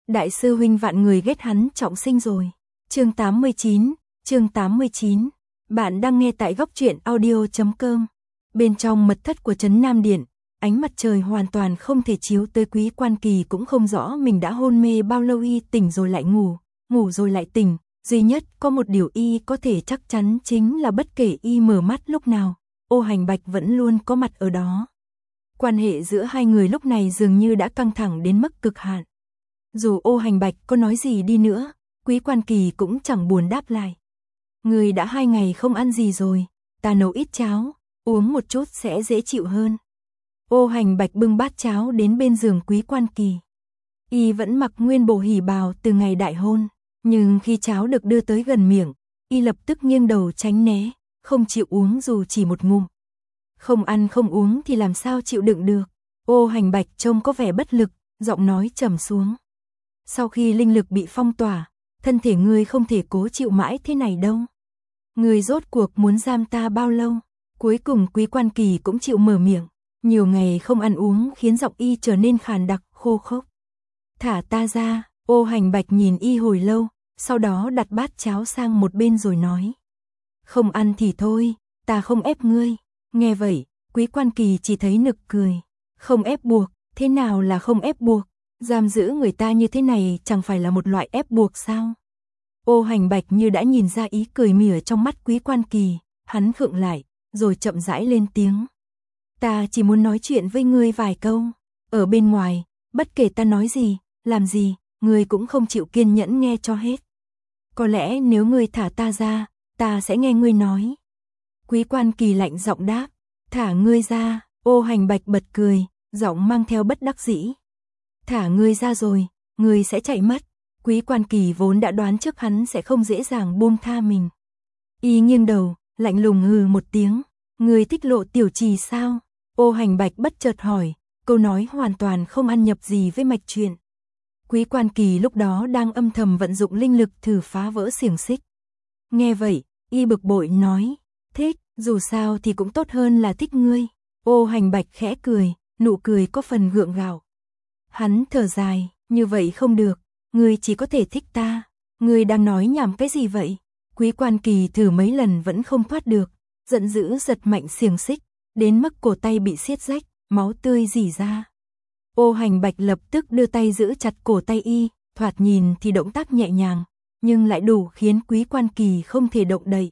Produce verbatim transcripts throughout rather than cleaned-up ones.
Đại sư huynh vạn người ghét hắn trọng sinh rồi. Chương tám mươi chín, chương tám mươi chín. Bạn đang nghe tại góc truyện audio chấm com. Bên trong mật thất của Trấn Nam Điện, ánh mặt trời hoàn toàn không thể chiếu tới, Quý Quan Kỳ cũng không rõ mình đã hôn mê bao lâu, y tỉnh rồi lại ngủ, ngủ rồi lại tỉnh, duy nhất có một điều y có thể chắc chắn chính là bất kể y mở mắt lúc nào, Ô Hành Bạch vẫn luôn có mặt ở đó. Quan hệ giữa hai người lúc này dường như đã căng thẳng đến mức cực hạn. Dù Ô Hành Bạch có nói gì đi nữa, Quý Quan Kỳ cũng chẳng buồn đáp lại. Người đã hai ngày không ăn gì rồi, ta nấu ít cháo, uống một chút sẽ dễ chịu hơn. Ô Hành Bạch bưng bát cháo đến bên giường Quý Quan Kỳ. Y vẫn mặc nguyên bộ hỉ bào từ ngày đại hôn, nhưng khi cháo được đưa tới gần miệng, y lập tức nghiêng đầu tránh né, không chịu uống dù chỉ một ngụm. Không ăn không uống thì làm sao chịu đựng được. Ô Hành Bạch trông có vẻ bất lực, giọng nói trầm xuống. Sau khi linh lực bị phong tỏa, thân thể ngươi không thể cố chịu mãi thế này đâu. Ngươi rốt cuộc muốn giam ta bao lâu? Cuối cùng Quý Quan Kỳ cũng chịu mở miệng. Nhiều ngày không ăn uống khiến giọng y trở nên khàn đặc, khô khốc. Thả ta ra. Ô Hành Bạch nhìn y hồi lâu, sau đó đặt bát cháo sang một bên rồi nói. Không ăn thì thôi, ta không ép ngươi. Nghe vậy, Quý Quan Kỳ chỉ thấy nực cười. Không ép buộc, thế nào là không ép buộc? Giam giữ người ta như thế này chẳng phải là một loại ép buộc sao? Ô Hành Bạch như đã nhìn ra ý cười mỉa trong mắt Quý Quan Kỳ, hắn khựng lại, rồi chậm rãi lên tiếng. Ta chỉ muốn nói chuyện với ngươi vài câu. Ở bên ngoài, bất kể ta nói gì, làm gì, ngươi cũng không chịu kiên nhẫn nghe cho hết. Có lẽ nếu ngươi thả ta ra, ta sẽ nghe ngươi nói. Quý Quan Kỳ lạnh giọng đáp. Thả ngươi ra. Ô Hành Bạch bật cười, giọng mang theo bất đắc dĩ. Thả ngươi ra rồi, ngươi sẽ chạy mất. Quý Quan Kỳ vốn đã đoán trước hắn sẽ không dễ dàng buông tha mình. Y nghiêng đầu, lạnh lùng hừ một tiếng. Ngươi thích Lộ Tiểu Trì sao? Ô Hành Bạch bất chợt hỏi, câu nói hoàn toàn không ăn nhập gì với mạch chuyện. Quý Quan Kỳ lúc đó đang âm thầm vận dụng linh lực thử phá vỡ xiềng xích. Nghe vậy, y bực bội nói, thích, dù sao thì cũng tốt hơn là thích ngươi. Ô Hành Bạch khẽ cười, nụ cười có phần gượng gạo. Hắn thở dài, như vậy không được, ngươi chỉ có thể thích ta. Ngươi đang nói nhảm cái gì vậy? Quý Quan Kỳ thử mấy lần vẫn không thoát được, giận dữ giật mạnh xiềng xích, đến mức cổ tay bị siết rách, máu tươi rỉ ra. Ô Hành Bạch lập tức đưa tay giữ chặt cổ tay y, thoạt nhìn thì động tác nhẹ nhàng, nhưng lại đủ khiến Quý Quan Kỳ không thể động đậy.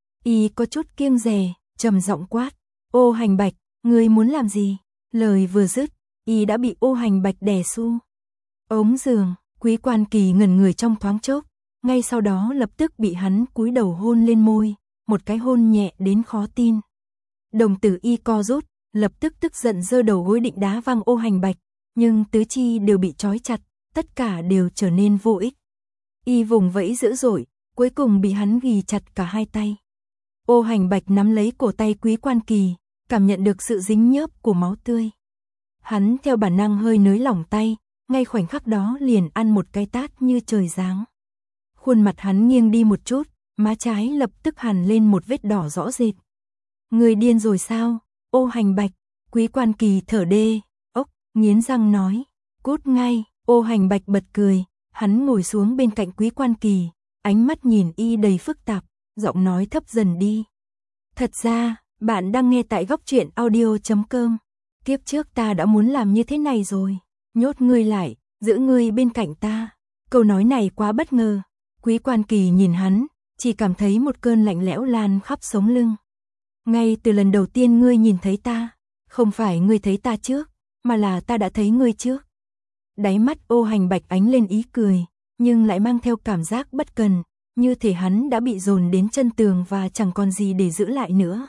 Y có chút kiêng dè, trầm giọng quát, Ô Hành Bạch, ngươi muốn làm gì? Lời vừa dứt, y đã bị Ô Hành Bạch đè su. Ống giường, Quý Quan Kỳ ngẩn người trong thoáng chốc, ngay sau đó lập tức bị hắn cúi đầu hôn lên môi, một cái hôn nhẹ đến khó tin. Đồng tử y co rút, lập tức tức giận giơ đầu gối định đá văng Ô Hành Bạch, nhưng tứ chi đều bị trói chặt, tất cả đều trở nên vô ích. Y vùng vẫy dữ dội, cuối cùng bị hắn ghì chặt cả hai tay. Ô Hành Bạch nắm lấy cổ tay Quý Quan Kỳ, cảm nhận được sự dính nhớp của máu tươi. Hắn theo bản năng hơi nới lỏng tay, ngay khoảnh khắc đó liền ăn một cái tát như trời giáng. Khuôn mặt hắn nghiêng đi một chút, má trái lập tức hằn lên một vết đỏ rõ rệt. Người điên rồi sao? Ô Hành Bạch. Quý Quan Kỳ thở đê, ốc, nghiến răng nói, cút ngay. Ô Hành Bạch bật cười, hắn ngồi xuống bên cạnh Quý Quan Kỳ, ánh mắt nhìn y đầy phức tạp, giọng nói thấp dần đi. Thật ra, bạn đang nghe tại góc truyện audio chấm com. Kiếp trước ta đã muốn làm như thế này rồi, nhốt ngươi lại, giữ ngươi bên cạnh ta. Câu nói này quá bất ngờ. Quý Quan Kỳ nhìn hắn, chỉ cảm thấy một cơn lạnh lẽo lan khắp sống lưng. Ngay từ lần đầu tiên ngươi nhìn thấy ta, không phải ngươi thấy ta trước, mà là ta đã thấy ngươi trước. Đáy mắt Ô Hành Bạch ánh lên ý cười, nhưng lại mang theo cảm giác bất cần, như thể hắn đã bị dồn đến chân tường và chẳng còn gì để giữ lại nữa.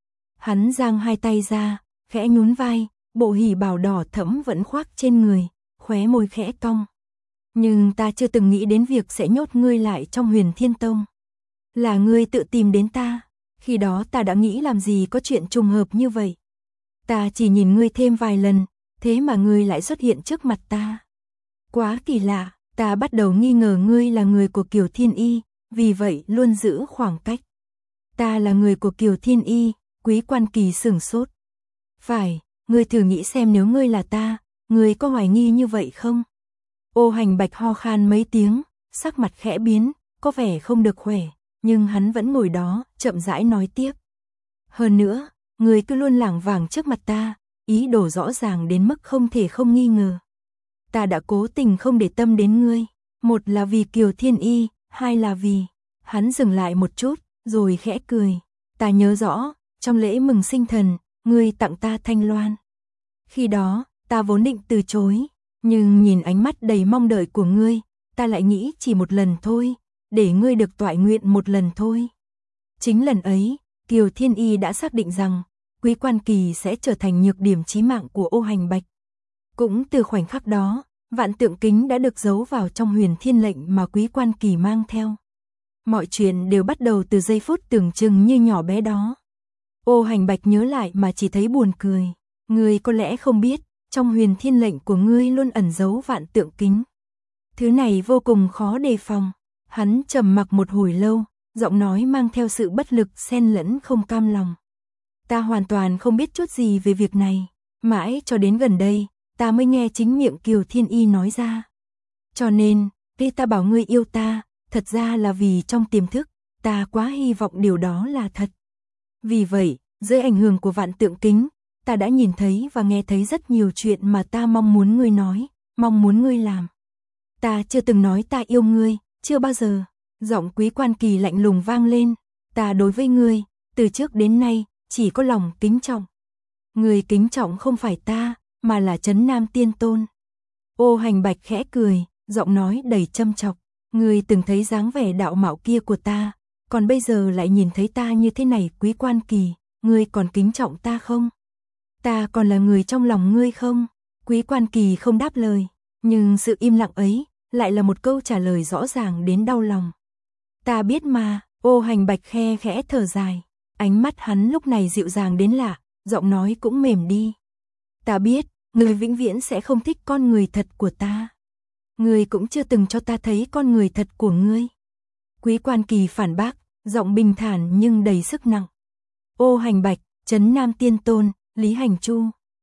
Hắn giang hai tay ra, khẽ nhún vai, bộ hỉ bào đỏ thẫm vẫn khoác trên người, khóe môi khẽ cong. Nhưng ta chưa từng nghĩ đến việc sẽ nhốt ngươi lại trong Huyền Thiên Tông. Là ngươi tự tìm đến ta, khi đó ta đã nghĩ làm gì có chuyện trùng hợp như vậy. Ta chỉ nhìn ngươi thêm vài lần, thế mà ngươi lại xuất hiện trước mặt ta. Quá kỳ lạ, ta bắt đầu nghi ngờ ngươi là người của Kiều Thiên Y, vì vậy luôn giữ khoảng cách. Ta là người của Kiều Thiên Y. Quý Quan Kỳ sửng sốt. Phải, ngươi thử nghĩ xem nếu ngươi là ta, ngươi có hoài nghi như vậy không? Ô Hành Bạch ho khan mấy tiếng, sắc mặt khẽ biến, có vẻ không được khỏe, nhưng hắn vẫn ngồi đó, chậm rãi nói tiếp. Hơn nữa, người cứ luôn lảng vảng trước mặt ta, ý đồ rõ ràng đến mức không thể không nghi ngờ. Ta đã cố tình không để tâm đến ngươi, một là vì Kiều Thiên Y, hai là vì... Hắn dừng lại một chút, rồi khẽ cười. Ta nhớ rõ, trong lễ mừng sinh thần, ngươi tặng ta thanh loan. Khi đó, ta vốn định từ chối, nhưng nhìn ánh mắt đầy mong đợi của ngươi, ta lại nghĩ chỉ một lần thôi, để ngươi được toại nguyện một lần thôi. Chính lần ấy, Kiều Thiên Y đã xác định rằng, Quý Quan Kỳ sẽ trở thành nhược điểm chí mạng của Ô Hành Bạch. Cũng từ khoảnh khắc đó, vạn tượng kính đã được giấu vào trong huyền thiên lệnh mà Quý Quan Kỳ mang theo. Mọi chuyện đều bắt đầu từ giây phút tưởng chừng như nhỏ bé đó. Ô Hành Bạch nhớ lại mà chỉ thấy buồn cười. Ngươi có lẽ không biết, trong huyền thiên lệnh của ngươi luôn ẩn giấu vạn tượng kính. Thứ này vô cùng khó đề phòng. Hắn trầm mặc một hồi lâu, giọng nói mang theo sự bất lực xen lẫn không cam lòng. Ta hoàn toàn không biết chút gì về việc này. Mãi cho đến gần đây, ta mới nghe chính miệng Kiều Thiên Y nói ra. Cho nên, khi ta bảo ngươi yêu ta, thật ra là vì trong tiềm thức, ta quá hy vọng điều đó là thật. Vì vậy, dưới ảnh hưởng của vạn tượng kính, ta đã nhìn thấy và nghe thấy rất nhiều chuyện mà ta mong muốn ngươi nói, mong muốn ngươi làm. Ta chưa từng nói ta yêu ngươi, chưa bao giờ. Giọng Quý Quan Kỳ lạnh lùng vang lên. Ta đối với ngươi, từ trước đến nay, chỉ có lòng kính trọng. Ngươi kính trọng không phải ta, mà là Trấn Nam Tiên Tôn. Ô Hành Bạch khẽ cười, giọng nói đầy châm chọc. Ngươi từng thấy dáng vẻ đạo mạo kia của ta, còn bây giờ lại nhìn thấy ta như thế này. Quý Quan Kỳ, ngươi còn kính trọng ta không? Ta còn là người trong lòng ngươi không? Quý Quan Kỳ không đáp lời, nhưng sự im lặng ấy lại là một câu trả lời rõ ràng đến đau lòng. Ta biết mà. Ô Hành Bạch khe khẽ thở dài, ánh mắt hắn lúc này dịu dàng đến lạ, giọng nói cũng mềm đi. Ta biết, ngươi vĩnh viễn sẽ không thích con người thật của ta. Ngươi cũng chưa từng cho ta thấy con người thật của ngươi. Quý Quan Kỳ phản bác, giọng bình thản nhưng đầy sức nặng. Ô Hành Bạch, Trấn Nam Tiên Tôn, Lý Hành Chu.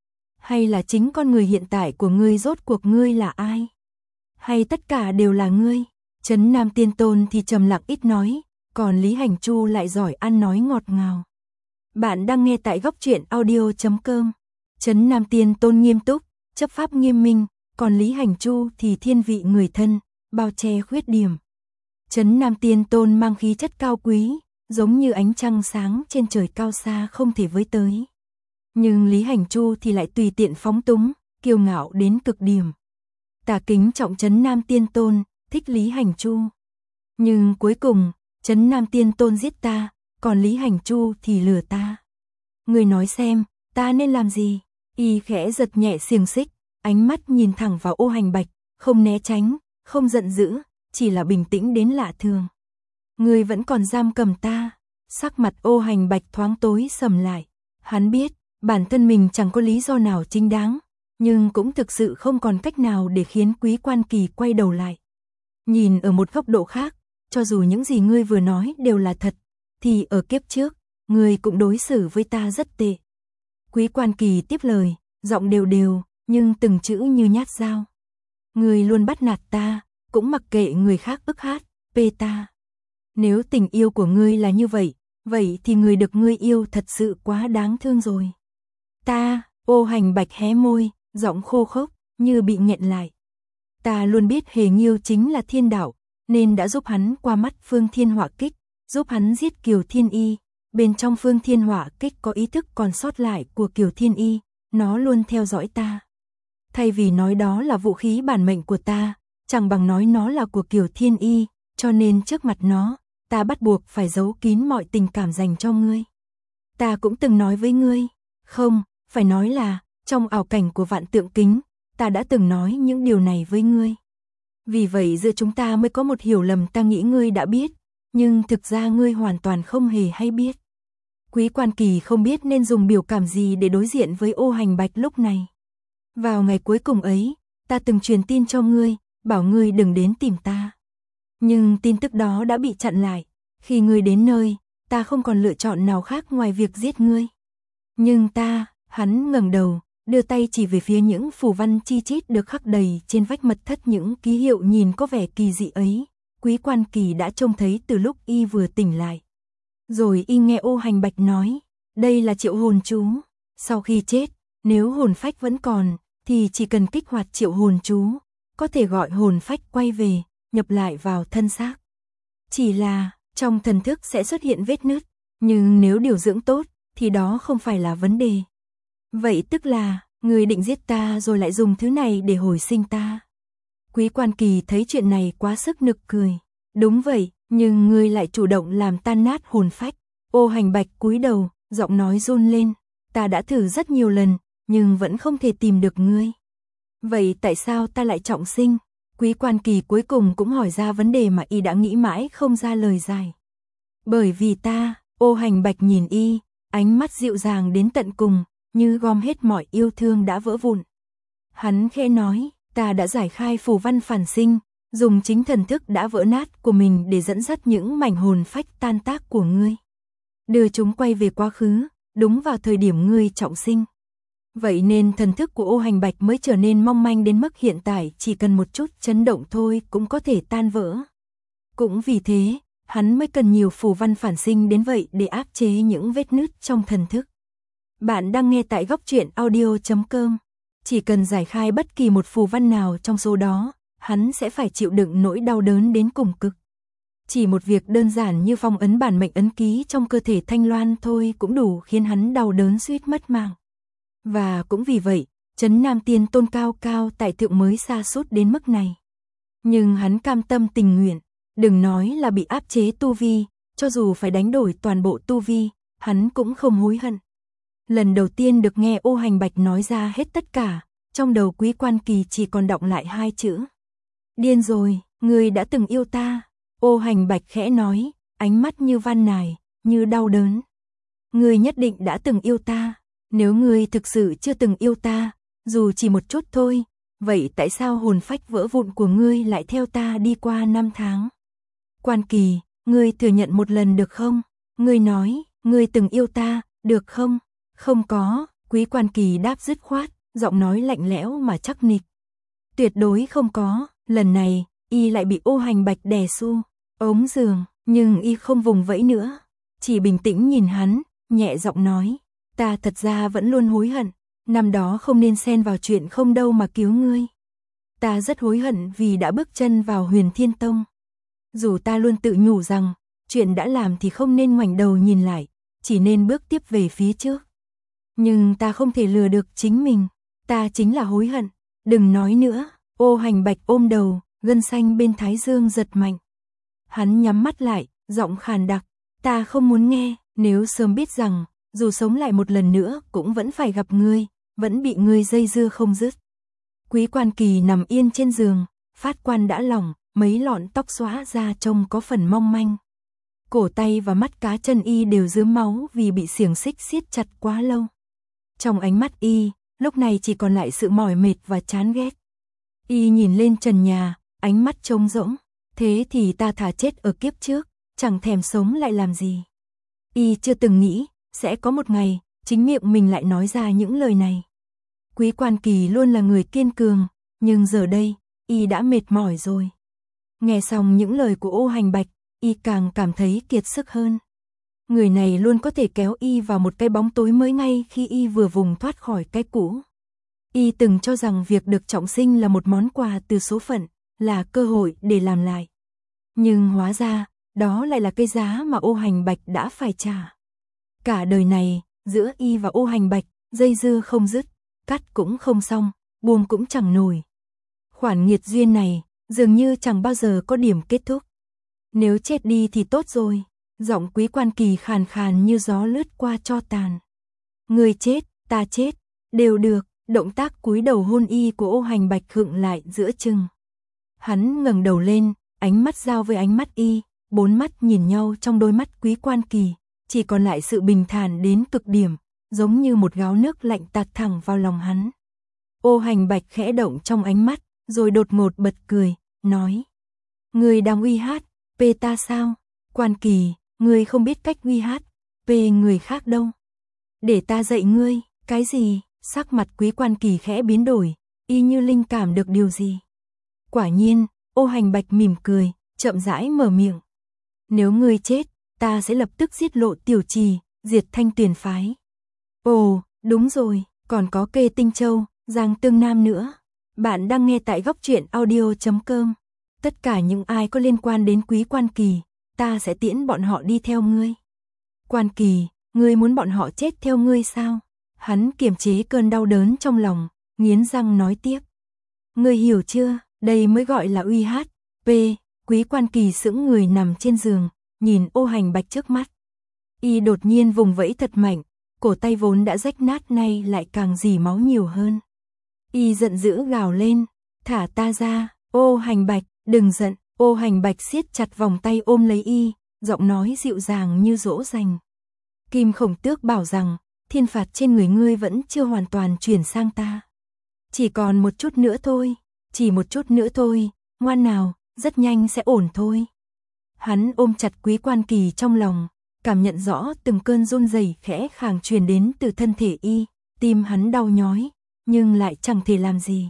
Hay là chính con người hiện tại của ngươi, rốt cuộc ngươi là ai? Hay tất cả đều là ngươi? Trấn Nam Tiên Tôn thì trầm lặng ít nói, còn Lý Hành Chu lại giỏi ăn nói ngọt ngào. Bạn đang nghe tại góc truyện audio chấm com. Trấn Nam Tiên Tôn nghiêm túc, chấp pháp nghiêm minh, còn Lý Hành Chu thì thiên vị người thân, bao che khuyết điểm. Trấn Nam Tiên Tôn mang khí chất cao quý, giống như ánh trăng sáng trên trời cao xa không thể với tới. Nhưng Lý Hành Chu thì lại tùy tiện phóng túng, kiêu ngạo đến cực điểm. Ta kính trọng Trấn Nam Tiên Tôn, thích Lý Hành Chu. Nhưng cuối cùng, Trấn Nam Tiên Tôn giết ta, còn Lý Hành Chu thì lừa ta. Ngươi nói xem, ta nên làm gì? Y khẽ giật nhẹ xiềng xích, ánh mắt nhìn thẳng vào Ô Hành Bạch, không né tránh, không giận dữ, chỉ là bình tĩnh đến lạ thường. Ngươi vẫn còn giam cầm ta. Sắc mặt Ô Hành Bạch thoáng tối sầm lại. Hắn biết, bản thân mình chẳng có lý do nào chính đáng, nhưng cũng thực sự không còn cách nào để khiến Quý Quan Kỳ quay đầu lại. Nhìn ở một góc độ khác, cho dù những gì ngươi vừa nói đều là thật, thì ở kiếp trước, ngươi cũng đối xử với ta rất tệ. Quý Quan Kỳ tiếp lời, giọng đều đều, nhưng từng chữ như nhát dao. Ngươi luôn bắt nạt ta, cũng mặc kệ người khác ức hát, bê ta. Nếu tình yêu của ngươi là như vậy, vậy thì người được ngươi yêu thật sự quá đáng thương rồi. Ta, Ô Hành Bạch hé môi, giọng khô khốc, như bị nghẹn lại. Ta luôn biết Hề Nghiêu chính là thiên đạo, nên đã giúp hắn qua mắt Phương Thiên Họa Kích, giúp hắn giết Kiều Thiên Y. Bên trong Phương Thiên Họa Kích có ý thức còn sót lại của Kiều Thiên Y, nó luôn theo dõi ta. Thay vì nói đó là vũ khí bản mệnh của ta, chẳng bằng nói nó là của Kiều Thiên Y, cho nên trước mặt nó, ta bắt buộc phải giấu kín mọi tình cảm dành cho ngươi. Ta cũng từng nói với ngươi, không, phải nói là, trong ảo cảnh của vạn tượng kính, ta đã từng nói những điều này với ngươi. Vì vậy giữa chúng ta mới có một hiểu lầm, ta nghĩ ngươi đã biết, nhưng thực ra ngươi hoàn toàn không hề hay biết. Quý Quan Kỳ không biết nên dùng biểu cảm gì để đối diện với Ô Hành Bạch lúc này. Vào ngày cuối cùng ấy, ta từng truyền tin cho ngươi, bảo ngươi đừng đến tìm ta. Nhưng tin tức đó đã bị chặn lại. Khi ngươi đến nơi, ta không còn lựa chọn nào khác ngoài việc giết ngươi. Nhưng ta, hắn ngẩng đầu, đưa tay chỉ về phía những phù văn chi chít được khắc đầy trên vách mật thất, những ký hiệu nhìn có vẻ kỳ dị ấy. Quý Quan Kỳ đã trông thấy từ lúc y vừa tỉnh lại. Rồi y nghe Ô Hành Bạch nói, đây là triệu hồn chú. Sau khi chết, nếu hồn phách vẫn còn, thì chỉ cần kích hoạt triệu hồn chú, có thể gọi hồn phách quay về, nhập lại vào thân xác. Chỉ là, trong thần thức sẽ xuất hiện vết nứt, nhưng nếu điều dưỡng tốt, thì đó không phải là vấn đề. Vậy tức là, người định giết ta rồi lại dùng thứ này để hồi sinh ta. Quý Quan Kỳ thấy chuyện này quá sức nực cười. Đúng vậy, nhưng ngươi lại chủ động làm tan nát hồn phách. Ô Hành Bạch cúi đầu, giọng nói run lên. Ta đã thử rất nhiều lần, nhưng vẫn không thể tìm được ngươi. Vậy tại sao ta lại trọng sinh? Quý Quan Kỳ cuối cùng cũng hỏi ra vấn đề mà y đã nghĩ mãi không ra lời giải. Bởi vì ta, Ô Hành Bạch nhìn y, ánh mắt dịu dàng đến tận cùng, như gom hết mọi yêu thương đã vỡ vụn. Hắn khẽ nói, ta đã giải khai phù văn phản sinh, dùng chính thần thức đã vỡ nát của mình để dẫn dắt những mảnh hồn phách tan tác của ngươi. Đưa chúng quay về quá khứ, đúng vào thời điểm ngươi trọng sinh. Vậy nên thần thức của Ô Hành Bạch mới trở nên mong manh đến mức hiện tại chỉ cần một chút chấn động thôi cũng có thể tan vỡ. Cũng vì thế, hắn mới cần nhiều phù văn phản sinh đến vậy để áp chế những vết nứt trong thần thức. Bạn đang nghe tại góc truyện audio chấm com. Chỉ cần giải khai bất kỳ một phù văn nào trong số đó, hắn sẽ phải chịu đựng nỗi đau đớn đến cùng cực. Chỉ một việc đơn giản như phong ấn bản mệnh ấn ký trong cơ thể Thanh Loan thôi cũng đủ khiến hắn đau đớn suýt mất mạng. Và cũng vì vậy, Trấn Nam Tiên Tôn cao cao tại thượng mới sa sút đến mức này. Nhưng hắn cam tâm tình nguyện, đừng nói là bị áp chế tu vi, cho dù phải đánh đổi toàn bộ tu vi, hắn cũng không hối hận. Lần đầu tiên được nghe Ô Hành Bạch nói ra hết tất cả, trong đầu Quý Quan Kỳ chỉ còn đọng lại hai chữ. Điên rồi, ngươi đã từng yêu ta. Ô Hành Bạch khẽ nói, ánh mắt như van nài, như đau đớn. Ngươi nhất định đã từng yêu ta. Nếu ngươi thực sự chưa từng yêu ta, dù chỉ một chút thôi, vậy tại sao hồn phách vỡ vụn của ngươi lại theo ta đi qua năm tháng? Quan Kỳ, ngươi thừa nhận một lần được không? Ngươi nói, ngươi từng yêu ta, được không? Không có, Quý Quan Kỳ đáp dứt khoát, giọng nói lạnh lẽo mà chắc nịch. Tuyệt đối không có, lần này, y lại bị Ô Hành Bạch đè su, ống giường, nhưng y không vùng vẫy nữa, chỉ bình tĩnh nhìn hắn, nhẹ giọng nói, ta thật ra vẫn luôn hối hận, năm đó không nên xen vào chuyện không đâu mà cứu ngươi. Ta rất hối hận vì đã bước chân vào Huyền Thiên Tông. Dù ta luôn tự nhủ rằng, chuyện đã làm thì không nên ngoảnh đầu nhìn lại, chỉ nên bước tiếp về phía trước. Nhưng ta không thể lừa được chính mình, ta chính là hối hận, đừng nói nữa. Ô Hành Bạch ôm đầu, gân xanh bên thái dương giật mạnh. Hắn nhắm mắt lại, giọng khàn đặc, ta không muốn nghe, nếu sớm biết rằng, dù sống lại một lần nữa cũng vẫn phải gặp ngươi, vẫn bị ngươi dây dưa không dứt. Quý Quan Kỳ nằm yên trên giường, phát quan đã lỏng, mấy lọn tóc xõa ra trông có phần mong manh. Cổ tay và mắt cá chân y đều rướm máu vì bị xiềng xích siết chặt quá lâu. Trong ánh mắt y, lúc này chỉ còn lại sự mỏi mệt và chán ghét. Y nhìn lên trần nhà, ánh mắt trống rỗng, thế thì ta thà chết ở kiếp trước, chẳng thèm sống lại làm gì. Y chưa từng nghĩ, sẽ có một ngày, chính miệng mình lại nói ra những lời này. Quý Quan Kỳ luôn là người kiên cường, nhưng giờ đây, y đã mệt mỏi rồi. Nghe xong những lời của Ô Hành Bạch, y càng cảm thấy kiệt sức hơn. Người này luôn có thể kéo y vào một cái bóng tối mới ngay khi y vừa vùng thoát khỏi cái cũ. Y từng cho rằng việc được trọng sinh là một món quà từ số phận, là cơ hội để làm lại. Nhưng hóa ra, đó lại là cái giá mà Ô Hành Bạch đã phải trả. Cả đời này, giữa y và Ô Hành Bạch, dây dưa không dứt, cắt cũng không xong, buông cũng chẳng nổi. Khoản nghiệt duyên này, dường như chẳng bao giờ có điểm kết thúc. Nếu chết đi thì tốt rồi, giọng Quý Quan Kỳ khàn khàn như gió lướt qua tro tàn. Người chết, ta chết, đều được, động tác cúi đầu hôn y của Ô Hành Bạch khựng lại giữa chừng. Hắn ngẩng đầu lên, ánh mắt giao với ánh mắt y, bốn mắt nhìn nhau trong đôi mắt Quý Quan Kỳ, chỉ còn lại sự bình thản đến cực điểm, giống như một gáo nước lạnh tạt thẳng vào lòng hắn. Ô Hành Bạch khẽ động trong ánh mắt, rồi đột ngột bật cười, nói: Người đang uy hát, pê ta sao? Quan Kỳ, ngươi không biết cách uy hát, pê người khác đâu. Để ta dạy ngươi, cái gì? Sắc mặt Quý Quan Kỳ khẽ biến đổi, y như linh cảm được điều gì. Quả nhiên, Ô Hành Bạch mỉm cười, chậm rãi mở miệng. Nếu ngươi chết, ta sẽ lập tức giết Lộ Tiểu Trì, diệt Thanh Tuyền phái. Ồ, đúng rồi, còn có Kê Tinh Châu, Giang Tương Nam nữa. Bạn đang nghe tại góc truyện audio chấm com. Tất cả những ai có liên quan đến Quý Quan Kỳ, ta sẽ tiễn bọn họ đi theo ngươi. Quan Kỳ, ngươi muốn bọn họ chết theo ngươi sao? Hắn kiềm chế cơn đau đớn trong lòng, nghiến răng nói tiếp. Ngươi hiểu chưa, đây mới gọi là uy hát. P. Quý Quan Kỳ sững người nằm trên giường, nhìn Ô Hành Bạch trước mắt. Y đột nhiên vùng vẫy thật mạnh, cổ tay vốn đã rách nát nay lại càng dì máu nhiều hơn. Y giận dữ gào lên, thả ta ra, Ô Hành Bạch, đừng giận. Ô Hành Bạch siết chặt vòng tay ôm lấy y, giọng nói dịu dàng như dỗ dành. Kim Khổng Tước bảo rằng, thiên phạt trên người ngươi vẫn chưa hoàn toàn chuyển sang ta. Chỉ còn một chút nữa thôi, chỉ một chút nữa thôi, ngoan nào, rất nhanh sẽ ổn thôi. Hắn ôm chặt Quý Quan Kỳ trong lòng, cảm nhận rõ từng cơn run rẩy khẽ khàng truyền đến từ thân thể y, tim hắn đau nhói, nhưng lại chẳng thể làm gì.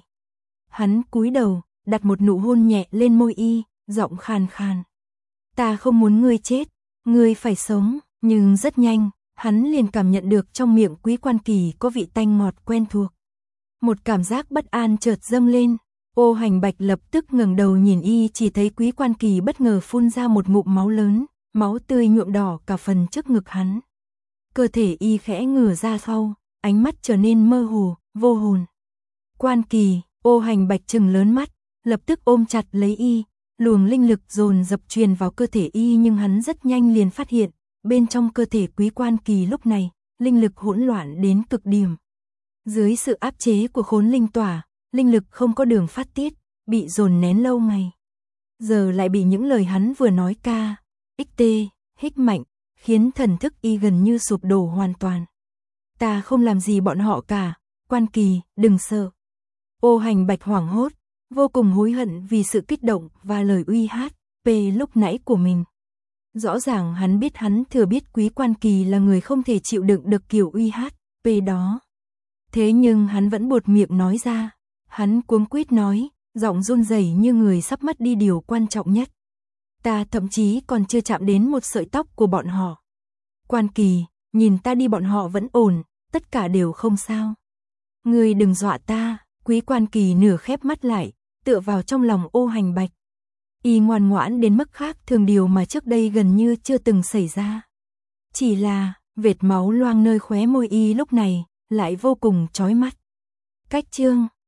Hắn cúi đầu, đặt một nụ hôn nhẹ lên môi y, giọng khàn khàn. Ta không muốn ngươi chết, ngươi phải sống, nhưng rất nhanh, hắn liền cảm nhận được trong miệng Quý Quan Kỳ có vị tanh ngọt quen thuộc. Một cảm giác bất an chợt dâng lên, Ô Hành Bạch lập tức ngẩng đầu nhìn y, chỉ thấy Quý Quan Kỳ bất ngờ phun ra một ngụm máu lớn, máu tươi nhuộm đỏ cả phần trước ngực hắn. Cơ thể y khẽ ngửa ra sau, ánh mắt trở nên mơ hồ, vô hồn. Quan Kỳ, Ô Hành Bạch trừng lớn mắt, lập tức ôm chặt lấy y, luồng linh lực dồn dập truyền vào cơ thể y, nhưng hắn rất nhanh liền phát hiện, bên trong cơ thể Quý Quan Kỳ lúc này, linh lực hỗn loạn đến cực điểm. Dưới sự áp chế của khốn linh tỏa, linh lực không có đường phát tiết, bị dồn nén lâu ngày. Giờ lại bị những lời hắn vừa nói ca, xt, hích mạnh, khiến thần thức y gần như sụp đổ hoàn toàn. Ta không làm gì bọn họ cả, Quan Kỳ, đừng sợ. Ô Hành Bạch hoảng hốt, vô cùng hối hận vì sự kích động và lời uy hát, p lúc nãy của mình. Rõ ràng hắn biết hắn thừa biết Quý Quan Kỳ là người không thể chịu đựng được kiểu uy hát, p đó. Thế nhưng hắn vẫn buột miệng nói ra, hắn cuống quýt nói, giọng run rẩy như người sắp mất đi điều quan trọng nhất. Ta thậm chí còn chưa chạm đến một sợi tóc của bọn họ. Quan Kỳ, nhìn ta đi, bọn họ vẫn ổn, tất cả đều không sao. Ngươi đừng dọa ta. Quý Quan Kỳ nửa khép mắt lại, tựa vào trong lòng Ô Hành Bạch. Y ngoan ngoãn đến mức khác thường, điều mà trước đây gần như chưa từng xảy ra. Chỉ là, vệt máu loang nơi khóe môi y lúc này, lại vô cùng chói mắt. Cách chương